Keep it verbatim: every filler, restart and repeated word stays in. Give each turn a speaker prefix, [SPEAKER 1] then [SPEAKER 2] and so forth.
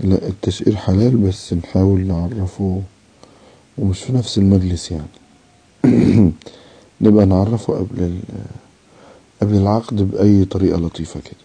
[SPEAKER 1] لا، التشقير حلال بس نحاول نعرفه ومش في نفس المجلس يعني. نبقى نعرفه قبل ال... قبل العقد بأي طريقة لطيفة كده.